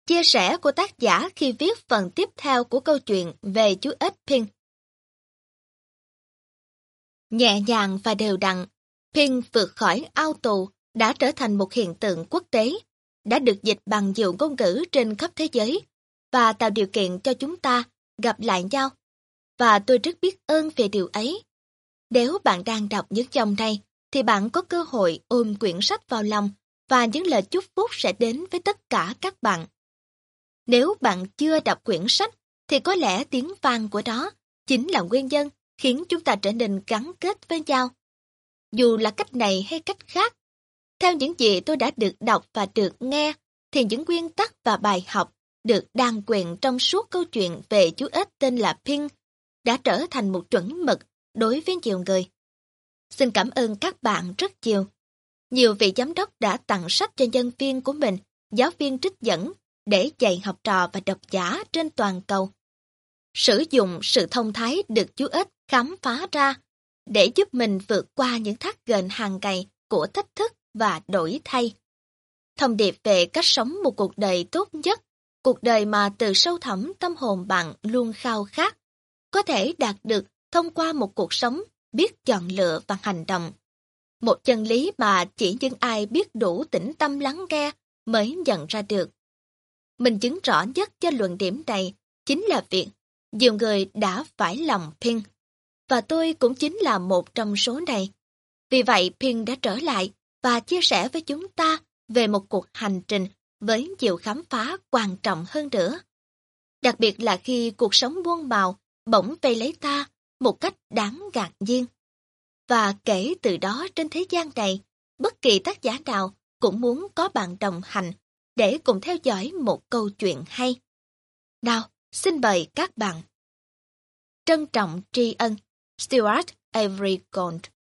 Chia sẻ của tác giả khi viết phần tiếp theo của câu chuyện về chú ếch Pink. Nhẹ nhàng và đều đặn, Pink vượt khỏi ao tù đã trở thành một hiện tượng quốc tế, đã được dịch bằng nhiều ngôn ngữ trên khắp thế giới và tạo điều kiện cho chúng ta gặp lại nhau. Và tôi rất biết ơn về điều ấy. Nếu bạn đang đọc những dòng này, thì bạn có cơ hội ôm quyển sách vào lòng và những lời chúc phúc sẽ đến với tất cả các bạn. Nếu bạn chưa đọc quyển sách, thì có lẽ tiếng vang của nó chính là nguyên nhân khiến chúng ta trở nên gắn kết với nhau. Dù là cách này hay cách khác, theo những gì tôi đã được đọc và được nghe, thì những nguyên tắc và bài học được đan quyện trong suốt câu chuyện về chú ếch tên là Pink đã trở thành một chuẩn mực đối với nhiều người. Xin cảm ơn các bạn rất nhiều. Nhiều vị giám đốc đã tặng sách cho nhân viên của mình, giáo viên trích dẫn, để dạy học trò và độc giả trên toàn cầu. Sử dụng sự thông thái được chú ếch khám phá ra để giúp mình vượt qua những thác gền hàng ngày của thách thức và đổi thay. Thông điệp về cách sống một cuộc đời tốt nhất, cuộc đời mà từ sâu thẳm tâm hồn bạn luôn khao khát, có thể đạt được thông qua một cuộc sống biết chọn lựa và hành động. Một chân lý mà chỉ những ai biết đủ tĩnh tâm lắng nghe mới nhận ra được. Minh chứng rõ nhất cho luận điểm này chính là việc nhiều người đã phải lòng Pink, và tôi cũng chính là một trong số này. Vì vậy, Pink đã trở lại và chia sẻ với chúng ta về một cuộc hành trình với nhiều khám phá quan trọng hơn nữa. Đặc biệt là khi cuộc sống muôn màu bỗng vây lấy ta một cách đáng ngạc nhiên. Và kể từ đó trên thế gian này, bất kỳ tác giả nào cũng muốn có bạn đồng hành để cùng theo dõi một câu chuyện hay. Nào, xin mời các bạn. Trân trọng tri ân, Stuart Avery Gold.